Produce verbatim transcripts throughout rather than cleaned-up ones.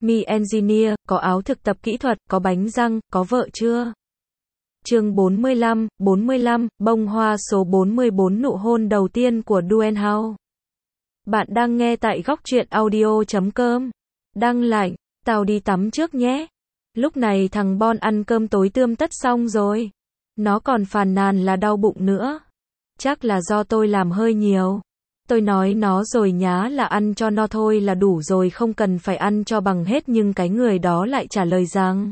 Mi Engineer, có áo thực tập kỹ thuật, có bánh răng, có vợ chưa? Chương bốn mươi lăm, bốn mươi lăm, bông hoa số bốn mươi bốn nụ hôn đầu tiên của Duane House. Bạn đang nghe tại góc truyện audio chấm com. Đăng lại, tao đi tắm trước nhé. Lúc này thằng Bon ăn cơm tối tươm tất xong rồi. Nó còn phàn nàn là đau bụng nữa. Chắc là do tôi làm hơi nhiều. Tôi nói nó rồi nhá là ăn cho no thôi là đủ rồi, không cần phải ăn cho bằng hết, nhưng cái người đó lại trả lời rằng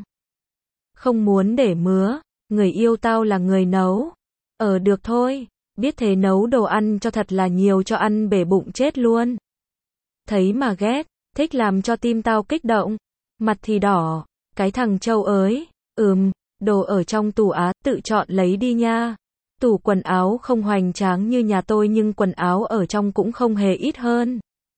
không muốn để mứa, người yêu tao là người nấu. Ờ được thôi, biết thế nấu đồ ăn cho thật là nhiều cho ăn bể bụng chết luôn. Thấy mà ghét, thích làm cho tim tao kích động, mặt thì đỏ, cái thằng Châu ới, ừm, đồ ở trong tủ á, tự chọn lấy đi nha. Tủ quần áo không hoành tráng như nhà tôi nhưng quần áo ở trong cũng không hề ít hơn.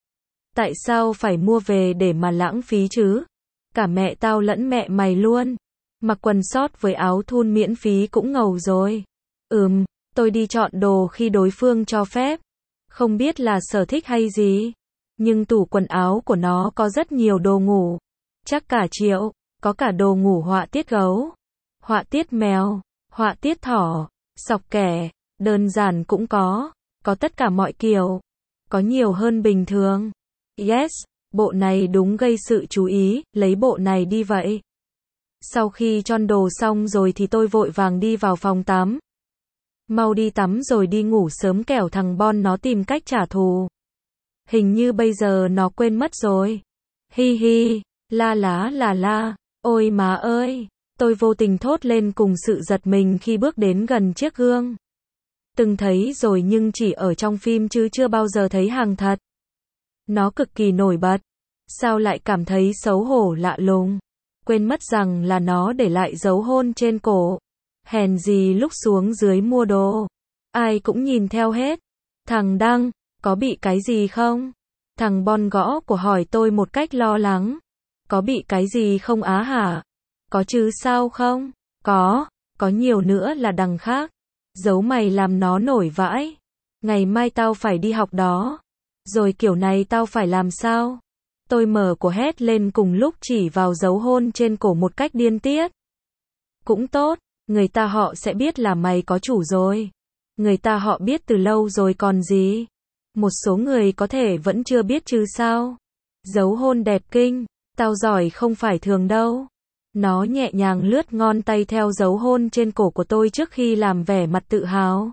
Tại sao phải mua về để mà lãng phí chứ? Cả mẹ tao lẫn mẹ mày luôn. Mặc quần sót với áo thun miễn phí cũng ngầu rồi. Ừm, tôi đi chọn đồ khi đối phương cho phép. Không biết là sở thích hay gì. Nhưng tủ quần áo của nó có rất nhiều đồ ngủ. Chắc cả triệu, có cả đồ ngủ họa tiết gấu, họa tiết mèo, họa tiết thỏ, sọc kẻ, đơn giản cũng có, có tất cả mọi kiểu, có nhiều hơn bình thường. Yes, bộ này đúng gây sự chú ý, lấy bộ này đi vậy. Sau khi chọn đồ xong rồi thì tôi vội vàng đi vào phòng tắm. Mau đi tắm rồi đi ngủ sớm kẻo thằng Bon nó tìm cách trả thù. Hình như bây giờ nó quên mất rồi. Hi hi, la lá là la, ôi má ơi. Tôi vô tình thốt lên cùng sự giật mình khi bước đến gần chiếc gương. Từng thấy rồi nhưng chỉ ở trong phim chứ chưa bao giờ thấy hàng thật. Nó cực kỳ nổi bật. Sao lại cảm thấy xấu hổ lạ lùng. Quên mất rằng là nó để lại dấu hôn trên cổ. Hèn gì lúc xuống dưới mua đồ, ai cũng nhìn theo hết. Thằng Đăng, có bị cái gì không? Thằng Bon gõ của hỏi tôi một cách lo lắng. Có bị cái gì không á hả? Có chứ sao không? Có, có nhiều nữa là đằng khác. Giấu mày làm nó nổi vãi. Ngày mai tao phải đi học đó. Rồi kiểu này tao phải làm sao? Tôi mở của hét lên cùng lúc chỉ vào dấu hôn trên cổ một cách điên tiết. Cũng tốt, người ta họ sẽ biết là mày có chủ rồi. Người ta họ biết từ lâu rồi còn gì. Một số người có thể vẫn chưa biết chứ sao. Dấu hôn đẹp kinh, tao giỏi không phải thường đâu. Nó nhẹ nhàng lướt ngón tay theo dấu hôn trên cổ của tôi trước khi làm vẻ mặt tự hào.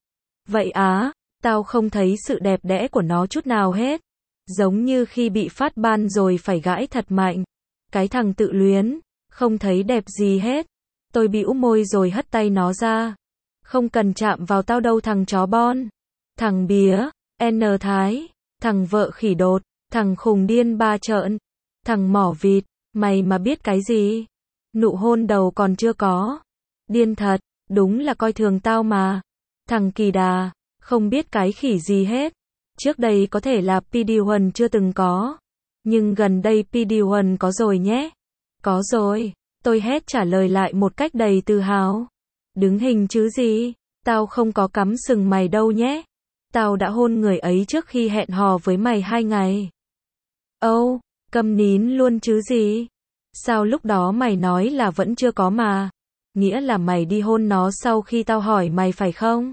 Vậy á, tao không thấy sự đẹp đẽ của nó chút nào hết. Giống như khi bị phát ban rồi phải gãi thật mạnh. Cái thằng tự luyến, không thấy đẹp gì hết. Tôi bĩu môi rồi hất tay nó ra. Không cần chạm vào tao đâu thằng chó Bon. Thằng bía, N Thái, thằng vợ khỉ đột, thằng khùng điên ba trợn, thằng mỏ vịt, mày mà biết cái gì? Nụ hôn đầu còn chưa có. Điên thật, đúng là coi thường tao mà. Thằng kỳ đà, không biết cái khỉ gì hết. Trước đây có thể là pê đê một chưa từng có. Nhưng gần đây pê đê một có rồi nhé. Có rồi, tôi hét trả lời lại một cách đầy tự hào. Đứng hình chứ gì, tao không có cắm sừng mày đâu nhé. Tao đã hôn người ấy trước khi hẹn hò với mày hai ngày. Âu, oh, câm nín luôn chứ gì. Sao lúc đó mày nói là vẫn chưa có mà? Nghĩa là mày đi hôn nó sau khi tao hỏi mày phải không?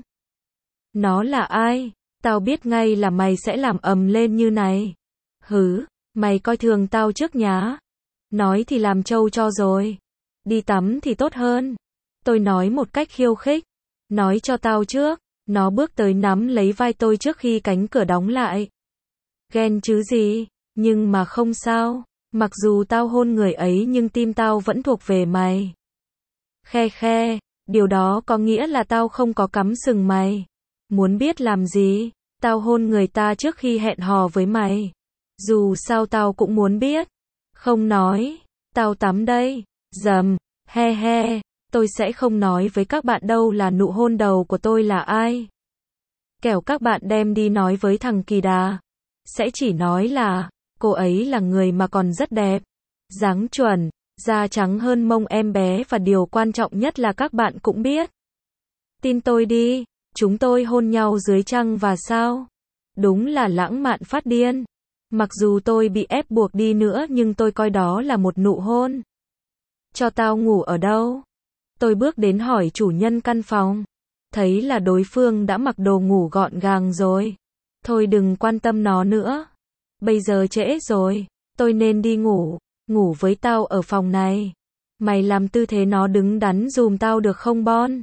Nó là ai? Tao biết ngay là mày sẽ làm ầm lên như này. Hứ, mày coi thường tao trước nhá. Nói thì làm trâu cho rồi. Đi tắm thì tốt hơn. Tôi nói một cách khiêu khích. Nói cho tao trước. Nó bước tới nắm lấy vai tôi trước khi cánh cửa đóng lại. Ghen chứ gì, nhưng mà không sao. Mặc dù tao hôn người ấy nhưng tim tao vẫn thuộc về mày. Khe khe, điều đó có nghĩa là tao không có cắm sừng mày. Muốn biết làm gì? Tao hôn người ta trước khi hẹn hò với mày. Dù sao tao cũng muốn biết. Không nói, tao tắm đây. Dầm, he he, tôi sẽ không nói với các bạn đâu là nụ hôn đầu của tôi là ai. Kẻo các bạn đem đi nói với thằng kỳ đà. Sẽ chỉ nói là cô ấy là người mà còn rất đẹp, dáng chuẩn, da trắng hơn mông em bé và điều quan trọng nhất là các bạn cũng biết. Tin tôi đi, chúng tôi hôn nhau dưới trăng và sao. Đúng là lãng mạn phát điên. Mặc dù tôi bị ép buộc đi nữa nhưng tôi coi đó là một nụ hôn. Cho tao ngủ ở đâu? Tôi bước đến hỏi chủ nhân căn phòng. Thấy là đối phương đã mặc đồ ngủ gọn gàng rồi. Thôi đừng quan tâm nó nữa. Bây giờ trễ rồi. Tôi nên đi ngủ. Ngủ với tao ở phòng này. Mày làm tư thế nó đứng đắn dùm tao được không Bon?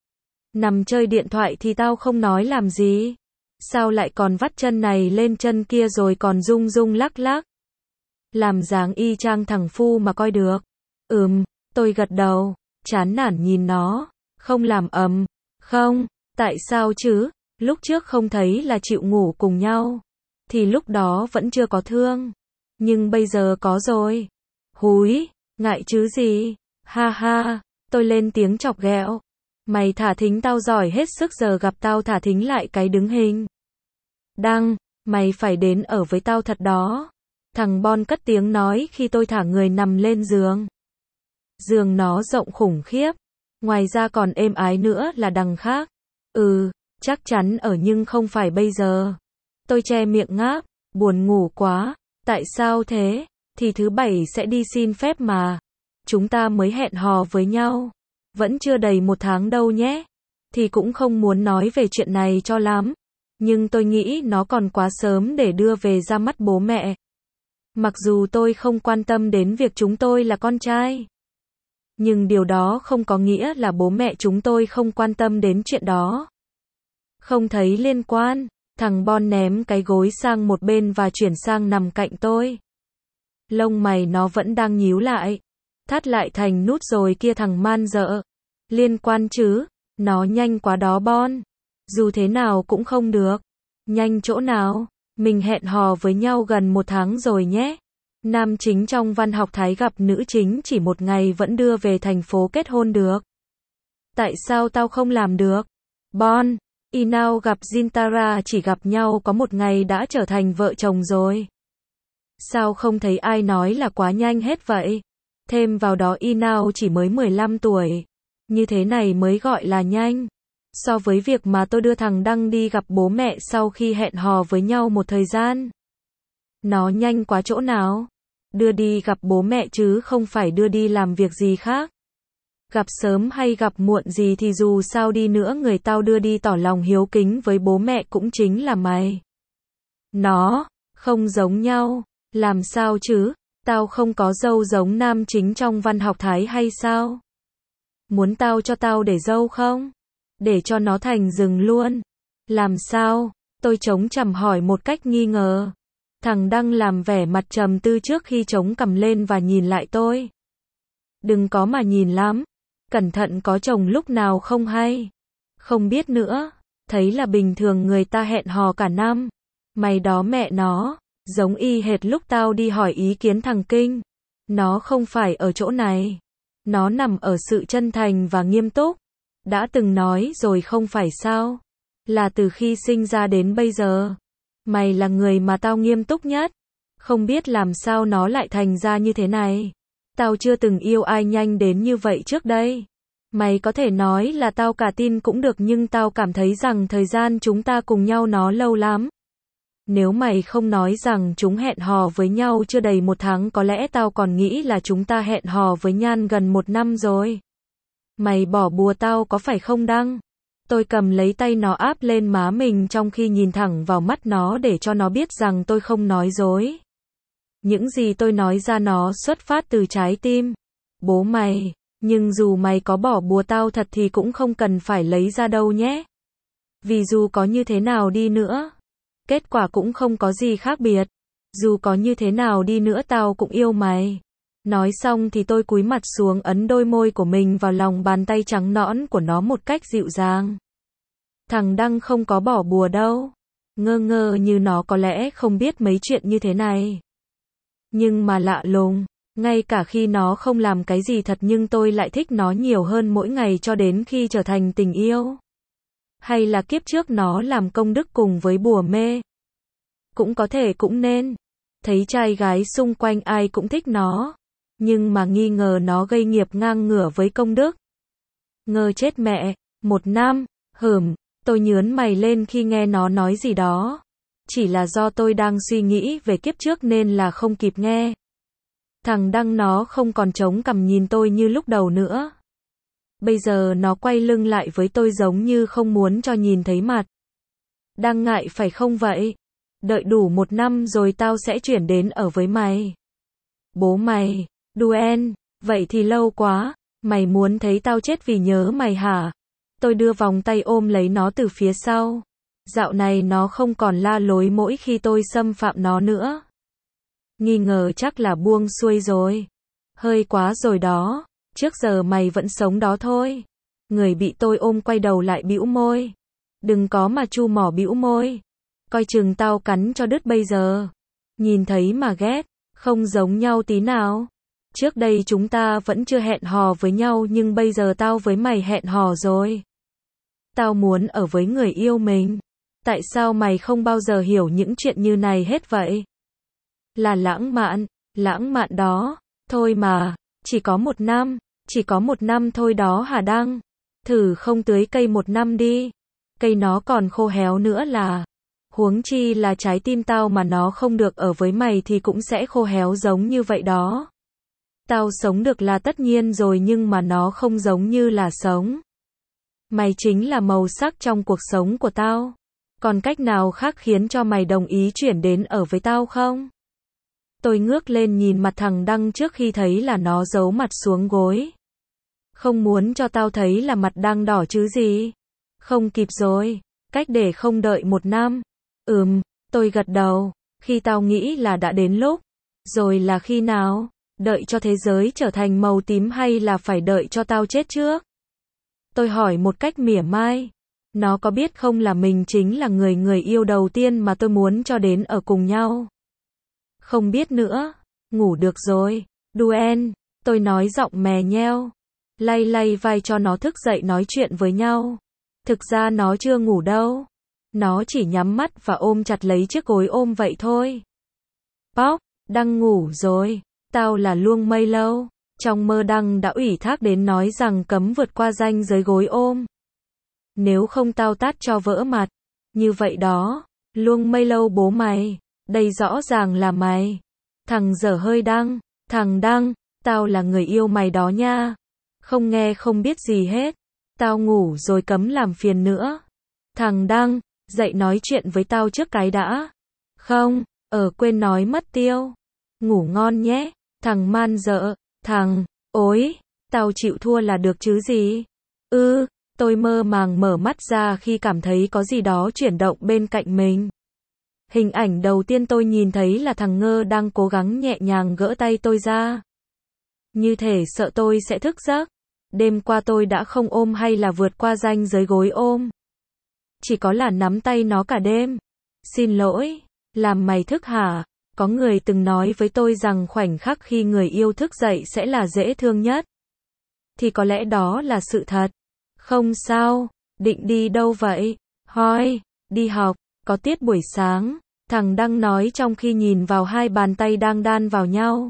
Nằm chơi điện thoại thì tao không nói làm gì. Sao lại còn vắt chân này lên chân kia rồi còn rung rung lắc lắc? Làm dáng y chang thằng Phu mà coi được. Ừm, tôi gật đầu, chán nản nhìn nó. Không làm ầm. Không, tại sao chứ? Lúc trước không thấy là chịu ngủ cùng nhau. Thì lúc đó vẫn chưa có thương. Nhưng bây giờ có rồi. Húi, ngại chứ gì? Ha ha, tôi lên tiếng chọc ghẹo. Mày thả thính tao giỏi hết sức giờ gặp tao thả thính lại cái đứng hình. Đăng, mày phải đến ở với tao thật đó. Thằng Bon cất tiếng nói khi tôi thả người nằm lên giường. Giường nó rộng khủng khiếp. Ngoài ra còn êm ái nữa là đằng khác. Ừ, chắc chắn ở nhưng không phải bây giờ. Tôi che miệng ngáp, buồn ngủ quá. Tại sao thế? Thì thứ bảy sẽ đi xin phép mà. Chúng ta mới hẹn hò với nhau. Vẫn chưa đầy một tháng đâu nhé. Thì cũng không muốn nói về chuyện này cho lắm. Nhưng tôi nghĩ nó còn quá sớm để đưa về ra mắt bố mẹ. Mặc dù tôi không quan tâm đến việc chúng tôi là con trai. Nhưng điều đó không có nghĩa là bố mẹ chúng tôi không quan tâm đến chuyện đó. Không thấy liên quan. Thằng Bon ném cái gối sang một bên và chuyển sang nằm cạnh tôi. Lông mày nó vẫn đang nhíu lại. Thắt lại thành nút rồi kia thằng man dợ. Liên quan chứ. Nó nhanh quá đó Bon. Dù thế nào cũng không được. Nhanh chỗ nào? Mình hẹn hò với nhau gần một tháng rồi nhé. Nam chính trong văn học Thái gặp nữ chính chỉ một ngày vẫn đưa về thành phố kết hôn được. Tại sao tao không làm được? Bon, Inao gặp Jintara chỉ gặp nhau có một ngày đã trở thành vợ chồng rồi. Sao không thấy ai nói là quá nhanh hết vậy? Thêm vào đó Inao chỉ mới mười lăm tuổi. Như thế này mới gọi là nhanh. So với việc mà tôi đưa thằng Đăng đi gặp bố mẹ sau khi hẹn hò với nhau một thời gian. Nó nhanh quá chỗ nào? Đưa đi gặp bố mẹ chứ không phải đưa đi làm việc gì khác. Gặp sớm hay gặp muộn gì thì dù sao đi nữa người tao đưa đi tỏ lòng hiếu kính với bố mẹ cũng chính là mày. Nó, không giống nhau. Làm sao chứ? Tao không có dâu giống nam chính trong văn học Thái hay sao? Muốn tao cho tao để dâu không? Để cho nó thành rừng luôn. Làm sao? Tôi chống cằm hỏi một cách nghi ngờ. Thằng Đăng làm vẻ mặt trầm tư trước khi chống cằm lên và nhìn lại tôi. Đừng có mà nhìn lắm. Cẩn thận có chồng lúc nào không hay. Không biết nữa. Thấy là bình thường người ta hẹn hò cả năm. Mày đó mẹ nó. Giống y hệt lúc tao đi hỏi ý kiến thằng Kinh. Nó không phải ở chỗ này. Nó nằm ở sự chân thành và nghiêm túc. Đã từng nói rồi không phải sao? Là từ khi sinh ra đến bây giờ. Mày là người mà tao nghiêm túc nhất. Không biết làm sao nó lại thành ra như thế này. Tao chưa từng yêu ai nhanh đến như vậy trước đây. Mày có thể nói là tao cả tin cũng được nhưng tao cảm thấy rằng thời gian chúng ta cùng nhau nó lâu lắm. Nếu mày không nói rằng chúng hẹn hò với nhau chưa đầy một tháng có lẽ tao còn nghĩ là chúng ta hẹn hò với Nhan gần một năm rồi. Mày bỏ bùa tao có phải không Đăng? Tôi cầm lấy tay nó áp lên má mình trong khi nhìn thẳng vào mắt nó để cho nó biết rằng tôi không nói dối. Những gì tôi nói ra nó xuất phát từ trái tim. Bố mày, nhưng dù mày có bỏ bùa tao thật thì cũng không cần phải lấy ra đâu nhé. Vì dù có như thế nào đi nữa, kết quả cũng không có gì khác biệt. Dù có như thế nào đi nữa tao cũng yêu mày. Nói xong thì tôi cúi mặt xuống ấn đôi môi của mình vào lòng bàn tay trắng nõn của nó một cách dịu dàng. Thằng Đăng không có bỏ bùa đâu. Ngơ ngơ như nó có lẽ không biết mấy chuyện như thế này. Nhưng mà lạ lùng, ngay cả khi nó không làm cái gì thật nhưng tôi lại thích nó nhiều hơn mỗi ngày cho đến khi trở thành tình yêu. Hay là kiếp trước nó làm công đức cùng với bùa mê. Cũng có thể cũng nên. Thấy trai gái xung quanh ai cũng thích nó. Nhưng mà nghi ngờ nó gây nghiệp ngang ngửa với công đức. Ngơ chết mẹ, một năm, hửm, tôi nhớn mày lên khi nghe nó nói gì đó. Chỉ là do tôi đang suy nghĩ về kiếp trước nên là không kịp nghe. Thằng Đăng nó không còn chống cằm nhìn tôi như lúc đầu nữa. Bây giờ nó quay lưng lại với tôi giống như không muốn cho nhìn thấy mặt. Đang ngại phải không vậy? Đợi đủ một năm rồi tao sẽ chuyển đến ở với mày. Bố mày, Duen, vậy thì lâu quá, mày muốn thấy tao chết vì nhớ mày hả? Tôi đưa vòng tay ôm lấy nó từ phía sau. Dạo này nó không còn la lối mỗi khi tôi xâm phạm nó nữa. Nghi ngờ chắc là buông xuôi rồi. Hơi quá rồi đó, trước giờ mày vẫn sống đó thôi. Người bị tôi ôm quay đầu lại bĩu môi. Đừng có mà chu mỏ bĩu môi. Coi chừng tao cắn cho đứt bây giờ. Nhìn thấy mà ghét, không giống nhau tí nào. Trước đây chúng ta vẫn chưa hẹn hò với nhau nhưng bây giờ tao với mày hẹn hò rồi. Tao muốn ở với người yêu mình. Tại sao mày không bao giờ hiểu những chuyện như này hết vậy? Là lãng mạn, lãng mạn đó. Thôi mà, chỉ có một năm, chỉ có một năm thôi đó hả Đăng? Thử không tưới cây một năm đi. Cây nó còn khô héo nữa là. Huống chi là trái tim tao mà nó không được ở với mày thì cũng sẽ khô héo giống như vậy đó. Tao sống được là tất nhiên rồi nhưng mà nó không giống như là sống. Mày chính là màu sắc trong cuộc sống của tao. Còn cách nào khác khiến cho mày đồng ý chuyển đến ở với tao không? Tôi ngước lên nhìn mặt thằng Đăng trước khi thấy là nó giấu mặt xuống gối. Không muốn cho tao thấy là mặt đang đỏ chứ gì. Không kịp rồi, cách để không đợi một năm. Ừm, tôi gật đầu, khi tao nghĩ là đã đến lúc. Rồi là khi nào? Đợi cho thế giới trở thành màu tím hay là phải đợi cho tao chết trước? Tôi hỏi một cách mỉa mai. Nó có biết không là mình chính là người người yêu đầu tiên mà tôi muốn cho đến ở cùng nhau? Không biết nữa. Ngủ được rồi. Duen, tôi nói giọng mè nheo. Lay lay vai cho nó thức dậy nói chuyện với nhau. Thực ra nó chưa ngủ đâu. Nó chỉ nhắm mắt và ôm chặt lấy chiếc gối ôm vậy thôi. Póc, Đăng ngủ rồi. Tao là Luông Mây Lâu. Trong mơ Đăng đã ủy thác đến nói rằng cấm vượt qua ranh giới gối ôm. Nếu không tao tát cho vỡ mặt. Như vậy đó. Luông Mây Lâu bố mày. Đây rõ ràng là mày. Thằng dở hơi Đăng. Thằng Đăng, tao là người yêu mày đó nha. Không nghe không biết gì hết. Tao ngủ rồi cấm làm phiền nữa. Thằng Đăng, dậy nói chuyện với tao trước cái đã. Không, ở quên nói mất tiêu. Ngủ ngon nhé. Thằng man dợ. Thằng, ối, tao chịu thua là được chứ gì. Ừ, tôi mơ màng mở mắt ra khi cảm thấy có gì đó chuyển động bên cạnh mình. Hình ảnh đầu tiên tôi nhìn thấy là thằng Ngơ đang cố gắng nhẹ nhàng gỡ tay tôi ra. Như thể sợ tôi sẽ thức giấc. Đêm qua tôi đã không ôm hay là vượt qua ranh giới gối ôm. Chỉ có là nắm tay nó cả đêm. Xin lỗi, làm mày thức hả? Có người từng nói với tôi rằng khoảnh khắc khi người yêu thức dậy sẽ là dễ thương nhất. Thì có lẽ đó là sự thật. Không sao, định đi đâu vậy? Hoi, đi học, có tiết buổi sáng. Thằng Đăng nói trong khi nhìn vào hai bàn tay đang đan vào nhau.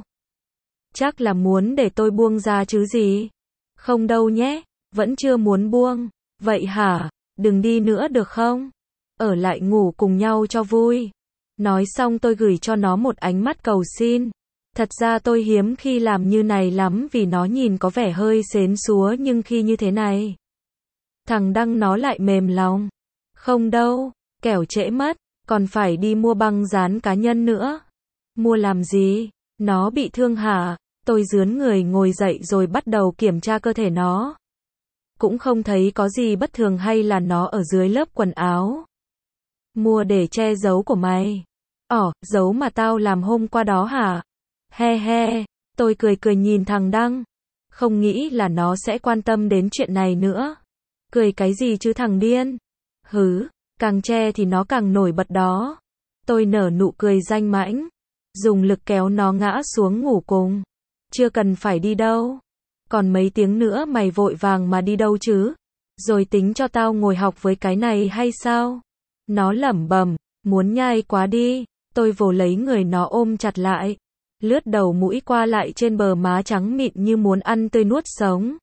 Chắc là muốn để tôi buông ra chứ gì? Không đâu nhé, vẫn chưa muốn buông. Vậy hả? Đừng đi nữa được không? Ở lại ngủ cùng nhau cho vui. Nói xong tôi gửi cho nó một ánh mắt cầu xin. Thật ra tôi hiếm khi làm như này lắm vì nó nhìn có vẻ hơi xến xúa nhưng khi như thế này. Thằng Đăng nó lại mềm lòng. Không đâu, kẻo trễ mất, còn phải đi mua băng dán cá nhân nữa. Mua làm gì? Nó bị thương hả? Tôi rướn người ngồi dậy rồi bắt đầu kiểm tra cơ thể nó. Cũng không thấy có gì bất thường hay là nó ở dưới lớp quần áo. Mua để che giấu của mày. Ỏ, giấu mà tao làm hôm qua đó hả? He he, tôi cười cười nhìn thằng Đăng. Không nghĩ là nó sẽ quan tâm đến chuyện này nữa. Cười cái gì chứ thằng điên? Hứ, càng che thì nó càng nổi bật đó. Tôi nở nụ cười danh mãnh. Dùng lực kéo nó ngã xuống ngủ cùng. Chưa cần phải đi đâu. Còn mấy tiếng nữa mày vội vàng mà đi đâu chứ? Rồi tính cho tao ngồi học với cái này hay sao? Nó lẩm bẩm, muốn nhai quá đi. Tôi vồ lấy người nó ôm chặt lại. Lướt đầu mũi qua lại trên bờ má trắng mịn như muốn ăn tươi nuốt sống.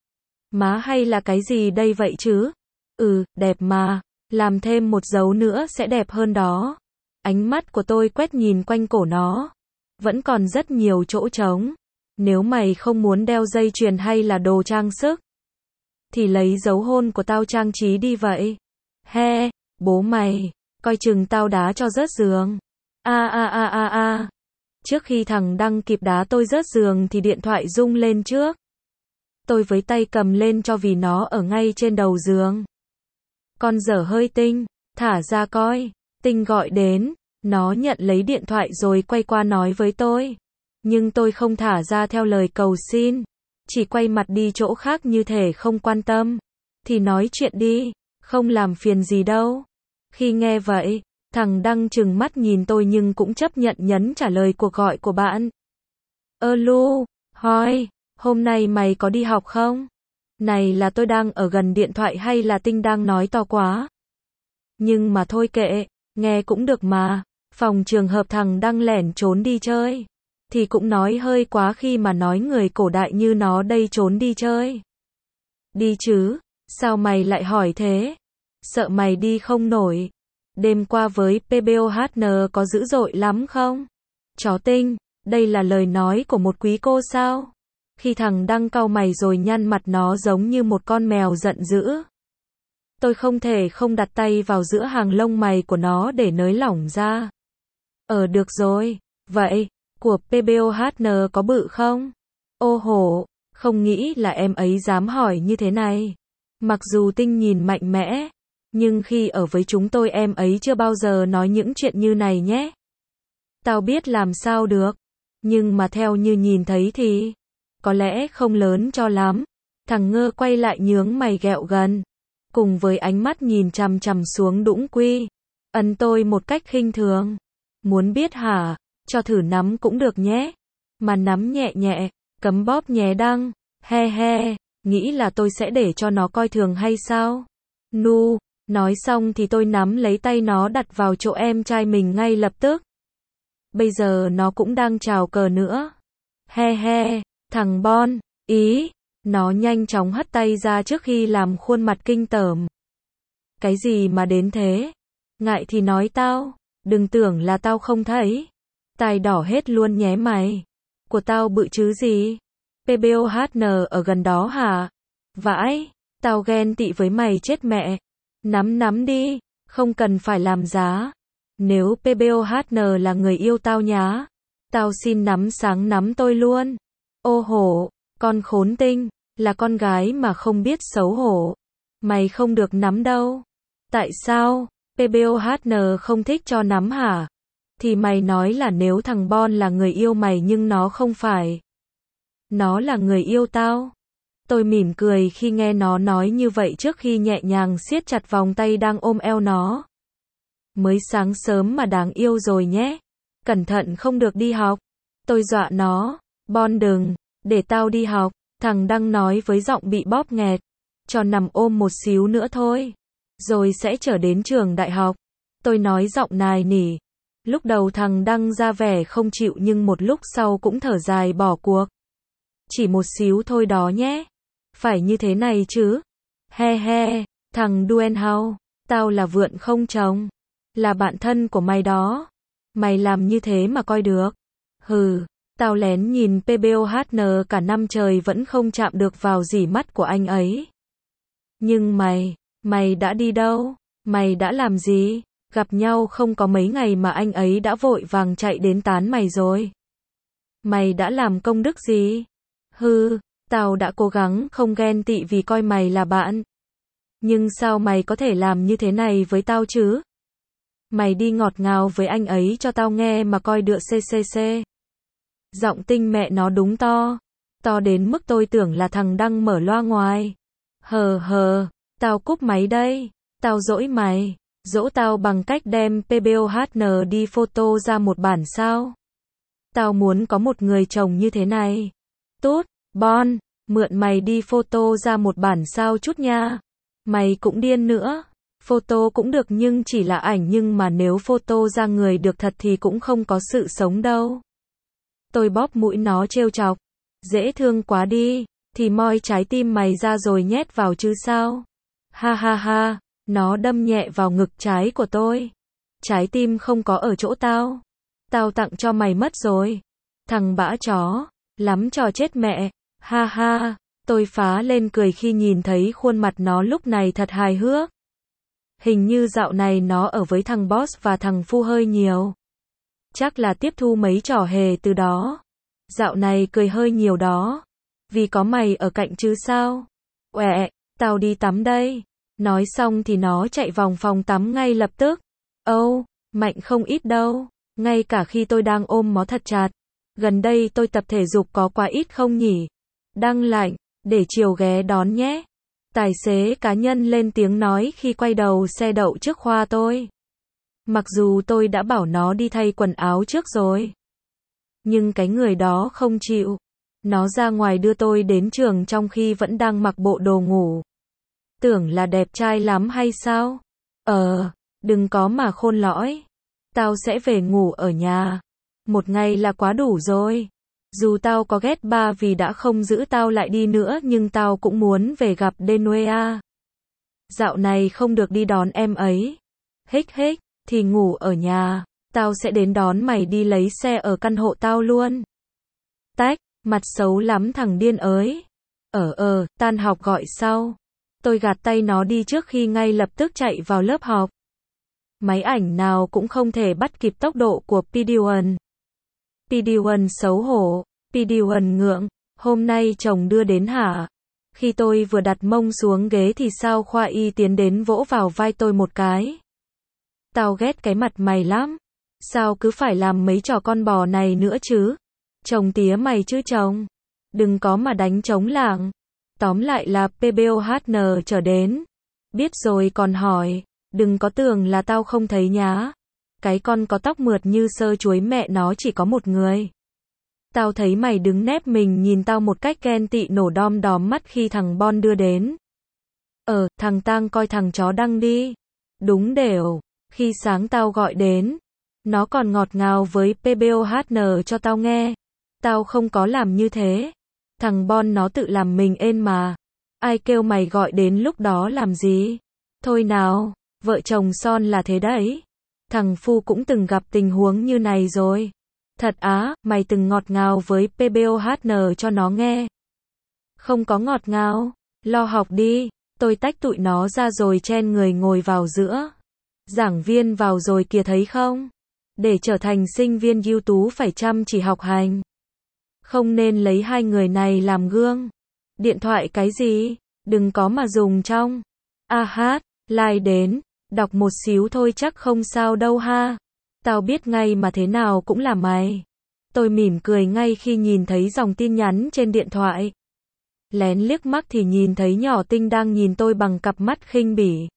Má hay là cái gì đây vậy chứ? Ừ, đẹp mà. Làm thêm một dấu nữa sẽ đẹp hơn đó. Ánh mắt của tôi quét nhìn quanh cổ nó. Vẫn còn rất nhiều chỗ trống. Nếu mày không muốn đeo dây chuyền hay là đồ trang sức, thì lấy dấu hôn của tao trang trí đi vậy. He, bố mày, coi chừng tao đá cho rớt giường. A a a a a. Trước khi thằng Đăng kịp đá tôi rớt giường thì điện thoại rung lên trước. Tôi với tay cầm lên cho vì nó ở ngay trên đầu giường. Con dở hơi Tinh, thả ra coi. Tinh gọi đến, nó nhận lấy điện thoại rồi quay qua nói với tôi. Nhưng tôi không thả ra theo lời cầu xin. Chỉ quay mặt đi chỗ khác như thể không quan tâm. Thì nói chuyện đi, không làm phiền gì đâu. Khi nghe vậy, thằng Đăng trừng mắt nhìn tôi nhưng cũng chấp nhận nhấn trả lời cuộc gọi của bạn. Ơ Lu, Hoi, hôm nay mày có đi học không? Này là tôi đang ở gần điện thoại hay là Tinh đang nói to quá? Nhưng mà thôi kệ, nghe cũng được mà. Phòng trường hợp thằng Đăng lẻn trốn đi chơi. Thì cũng nói hơi quá khi mà nói người cổ đại như nó đây trốn đi chơi. Đi chứ, sao mày lại hỏi thế? Sợ mày đi không nổi. Đêm qua với pê bê ô hát en có dữ dội lắm không? Chó Tinh, đây là lời nói của một quý cô sao? Khi thằng Đăng cau mày rồi nhăn mặt nó giống như một con mèo giận dữ. Tôi không thể không đặt tay vào giữa hàng lông mày của nó để nới lỏng ra. Ờ được rồi, vậy, của pê bê ô hát en có bự không? Ô hổ, không nghĩ là em ấy dám hỏi như thế này. Mặc dù Tinh nhìn mạnh mẽ, nhưng khi ở với chúng tôi em ấy chưa bao giờ nói những chuyện như này nhé. Tao biết làm sao được, nhưng mà theo như nhìn thấy thì, có lẽ không lớn cho lắm. Thằng Ngơ quay lại nhướng mày ghẹo gần, cùng với ánh mắt nhìn chằm chằm xuống Đũng Quy. Ấn tôi một cách khinh thường. Muốn biết hả? Cho thử nắm cũng được nhé. Mà nắm nhẹ nhẹ, cấm bóp nhé Đăng. He he, nghĩ là tôi sẽ để cho nó coi thường hay sao? Nu, nói xong thì tôi nắm lấy tay nó đặt vào chỗ em trai mình ngay lập tức. Bây giờ nó cũng đang chào cờ nữa. He he, thằng Bon, ý, nó nhanh chóng hất tay ra trước khi làm khuôn mặt kinh tởm. Cái gì mà đến thế? Ngại thì nói tao, đừng tưởng là tao không thấy. Tai đỏ hết luôn nhé mày. Của tao bự chứ gì? pê bê ô hát en ở gần đó hả? Vãi, tao ghen tị với mày chết mẹ. Nắm nắm đi, không cần phải làm giá. Nếu pê bê ô hát en là người yêu tao nhá, tao xin nắm sáng nắm tôi luôn. Ô hổ, con khốn Tinh, là con gái mà không biết xấu hổ. Mày không được nắm đâu. Tại sao? pê bê ô hát en không thích cho nắm hả? Thì mày nói là nếu thằng Bon là người yêu mày nhưng nó không phải. Nó là người yêu tao. Tôi mỉm cười khi nghe nó nói như vậy trước khi nhẹ nhàng siết chặt vòng tay đang ôm eo nó. Mới sáng sớm mà đáng yêu rồi nhé. Cẩn thận không được đi học. Tôi dọa nó. Bon đừng, để tao đi học. Thằng Đăng nói với giọng bị bóp nghẹt. Cho nằm ôm một xíu nữa thôi. Rồi sẽ trở đến trường đại học. Tôi nói giọng nài nỉ. Lúc đầu thằng Đăng ra vẻ không chịu nhưng một lúc sau cũng thở dài bỏ cuộc. Chỉ một xíu thôi đó nhé. Phải như thế này chứ. He he, thằng Duenhao, tao là vượn không chồng. Là bạn thân của mày đó. Mày làm như thế mà coi được. Hừ, tao lén nhìn pê bê ô hát en cả năm trời vẫn không chạm được vào dỉ mắt của anh ấy. Nhưng mày, mày đã đi đâu? Mày đã làm gì? Gặp nhau không có mấy ngày mà anh ấy đã vội vàng chạy đến tán mày rồi. Mày đã làm công đức gì? Hừ, tao đã cố gắng không ghen tị vì coi mày là bạn. Nhưng sao mày có thể làm như thế này với tao chứ? Mày đi ngọt ngào với anh ấy cho tao nghe mà coi được xê xê xê. Giọng Tinh mẹ nó đúng to. To đến mức tôi tưởng là thằng Đăng mở loa ngoài. Hờ hờ, tao cúp máy đây. Tao dỗi mày. Dỗ tao bằng cách đem pê bê ô hát en đi photo ra một bản sao? Tao muốn có một người chồng như thế này. Tốt, Bon, mượn mày đi photo ra một bản sao chút nha. Mày cũng điên nữa. Photo cũng được nhưng chỉ là ảnh nhưng mà nếu photo ra người được thật thì cũng không có sự sống đâu. Tôi bóp mũi nó trêu chọc. Dễ thương quá đi, thì moi trái tim mày ra rồi nhét vào chứ sao? Ha ha ha. Nó đâm nhẹ vào ngực trái của tôi. trái tim không có ở chỗ tao. Tao tặng cho mày mất rồi. Thằng bã chó, lắm trò chết mẹ, ha ha, tôi phá lên cười khi nhìn thấy khuôn mặt nó lúc này thật hài hước. Hình như dạo này nó ở với thằng boss và thằng Phu hơi nhiều. Chắc là tiếp thu mấy trò hề từ đó. Dạo này cười hơi nhiều đó. Vì có mày ở cạnh chứ sao. Uẹ, tao đi tắm đây. Nói xong thì nó chạy vòng phòng tắm ngay lập tức. Âu, oh, mạnh không ít đâu. Ngay cả khi tôi đang ôm nó thật chặt. Gần đây tôi tập thể dục có quá ít không nhỉ? Đăng lạnh, để chiều ghé đón nhé. Tài xế cá nhân lên tiếng nói khi quay đầu xe đậu trước khoa tôi. Mặc dù tôi đã bảo nó đi thay quần áo trước rồi. Nhưng cái người đó không chịu. Nó ra ngoài đưa tôi đến trường trong khi vẫn đang mặc bộ đồ ngủ. Tưởng là đẹp trai lắm hay sao? Ờ, đừng có mà khôn lõi. Tao sẽ về ngủ ở nhà. Một ngày là quá đủ rồi. Dù tao có ghét ba vì đã không giữ tao lại đi nữa nhưng tao cũng muốn về gặp Denuea. Dạo này không được đi đón em ấy. Hích hích, thì ngủ ở nhà. Tao sẽ đến đón mày đi lấy xe ở căn hộ tao luôn. Tách, mặt xấu lắm thằng điên ới. Ờ ờ, tan học gọi sau. Tôi gạt tay nó đi trước khi ngay lập tức chạy vào lớp học. Máy ảnh nào cũng không thể bắt kịp tốc độ của Pidiwan. Pidiwan xấu hổ, Pidiwan ngượng, hôm nay chồng đưa đến hả? Khi tôi vừa đặt mông xuống ghế thì sao Khoa Y tiến đến vỗ vào vai tôi một cái. Tao ghét cái mặt mày lắm. Sao cứ phải làm mấy trò con bò này nữa chứ? Chồng tía mày chứ chồng. Đừng có mà đánh trống lảng. Tóm lại là pê bê ô hát en trở đến. Biết rồi còn hỏi. Đừng có tưởng là tao không thấy nhá. Cái con có tóc mượt như sơ chuối mẹ nó chỉ có một người. Tao thấy mày đứng nép mình nhìn tao một cách ghen tị nổ đom đóm mắt khi thằng Bon đưa đến. Ờ, thằng Tang coi thằng chó Đăng đi. Đúng đều. Khi sáng tao gọi đến. Nó còn ngọt ngào với pê bê ô hát en cho tao nghe. Tao không có làm như thế. Thằng Bon nó tự làm mình ên mà. Ai kêu mày gọi đến lúc đó làm gì? Thôi nào, vợ chồng son là thế đấy. Thằng Phu cũng từng gặp tình huống như này rồi. Thật á, mày từng ngọt ngào với pê bê ô hát en cho nó nghe. Không có ngọt ngào, lo học đi. Tôi tách tụi nó ra rồi chen người ngồi vào giữa. Giảng viên vào rồi kìa thấy không? Để trở thành sinh viên ưu tú phải chăm chỉ học hành. Không nên lấy hai người này làm gương. Điện thoại cái gì? Đừng có mà dùng trong. A hát, like đến. Đọc một xíu thôi chắc không sao đâu ha. Tao biết ngay mà thế nào cũng là mày. Tôi mỉm cười ngay khi nhìn thấy dòng tin nhắn trên điện thoại. Lén liếc mắt thì nhìn thấy nhỏ Tinh đang nhìn tôi bằng cặp mắt khinh bỉ.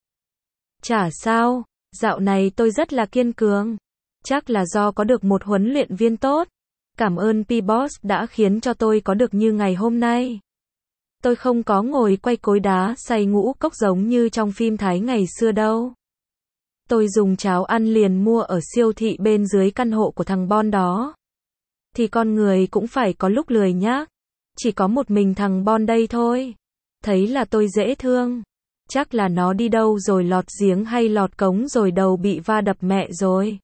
Chả sao, dạo này tôi rất là kiên cường. Chắc là do có được một huấn luyện viên tốt. Cảm ơn P-Boss đã khiến cho tôi có được như ngày hôm nay. Tôi không có ngồi quay cối đá xay ngũ cốc giống như trong phim Thái ngày xưa đâu. Tôi dùng cháo ăn liền mua ở siêu thị bên dưới căn hộ của thằng Bon đó. Thì con người cũng phải có lúc lười nhác. Chỉ có một mình thằng Bon đây thôi. Thấy là tôi dễ thương. Chắc là nó đi đâu rồi lọt giếng hay lọt cống rồi đầu bị va đập mẹ rồi.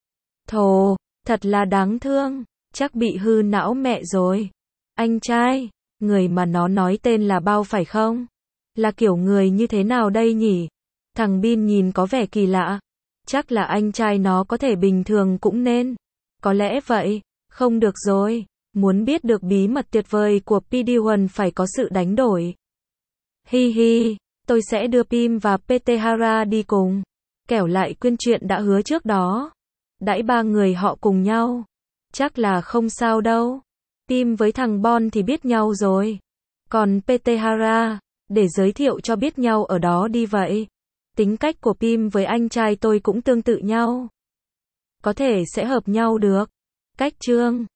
Thồ, thật là đáng thương. Chắc bị hư não mẹ rồi. Anh trai, người mà nó nói tên là Bao phải không? Là kiểu người như thế nào đây nhỉ? Thằng Bin nhìn có vẻ kỳ lạ. Chắc là anh trai nó có thể bình thường cũng nên. Có lẽ vậy. Không được rồi. Muốn biết được bí mật tuyệt vời của pê đê một phải có sự đánh đổi. Hi hi, tôi sẽ đưa Pim và pê tê Hara đi cùng. Kẻo lại quên chuyện đã hứa trước đó. Đãi ba người họ cùng nhau. Chắc là không sao đâu. Pim với thằng Bon thì biết nhau rồi. Còn pê tê Hara, để giới thiệu cho biết nhau ở đó đi vậy. Tính cách của Pim với anh trai tôi cũng tương tự nhau. Có thể sẽ hợp nhau được. Cách chương